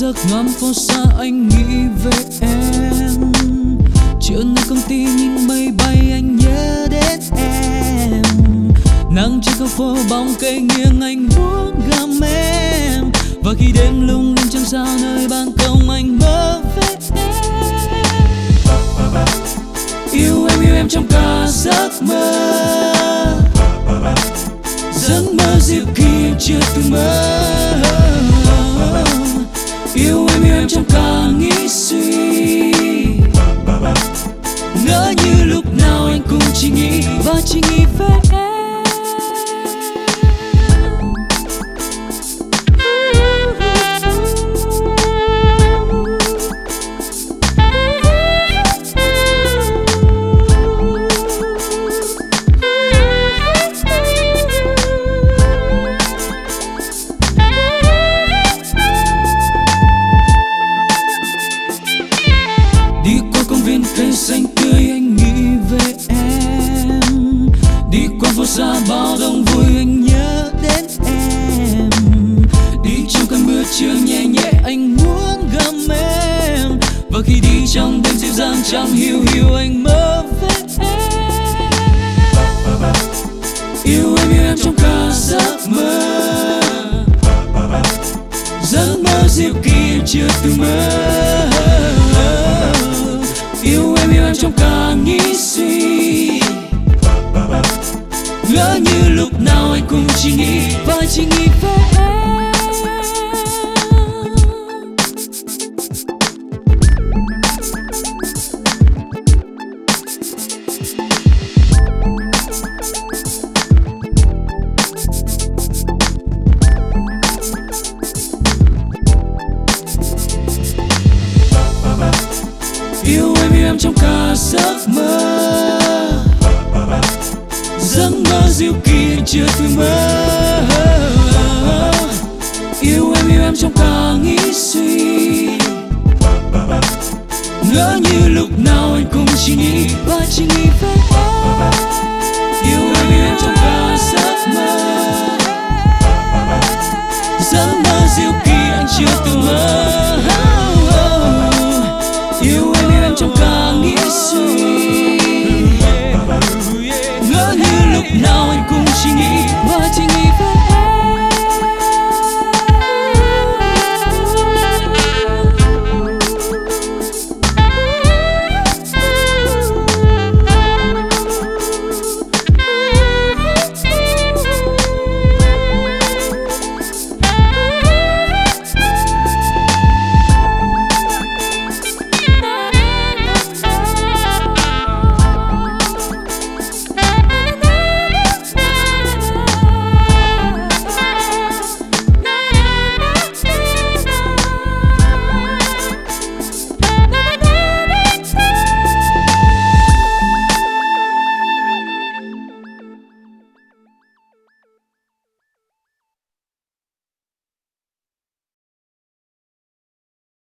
giấc ngắm phố xa anh nghĩ về em. Chiều nay công ty nhìn mây bay anh nhớ đến em. Nắng trên con phố bóng cây nghiêng anh muốn gặm em. Và khi đêm lung linh trăng sao nơi ban công anh mơ về em. Yêu em trong cả giấc mơ. Giấc mơ dịu khi em chưa từng mơ. Yêu em trong cả nghĩ suy. Ngỡ như lúc nào anh cũng chỉ nghĩ và chỉ nghĩ về em. Đi qua công viên cây xanh tươi anh nghĩ về em. Đi qua phố xa bao đông vui anh nhớ đến em. Đi trong cơn mưa trưa nhẹ nhẹ anh muốn gặm em. Và khi đi trong đêm dịu dàng chẳng hiu hiu anh mơ về em. Yêu em trong cả giấc mơ. Giấc mơ dịu kỳ em chưa từng mơ. Yêu em trong cả nghĩ suy. Ngỡ như lúc nào anh cũng chỉ nghĩ và chỉ nghĩ về em. Yêu em trong cả giấc mơ. Giấc mơ dịu kỳ anh chưa từng mơ. Yêu em trong cả nghĩ suy. Ngỡ như lúc nào anh cũng chỉ nghĩ và chỉ nghĩ về em.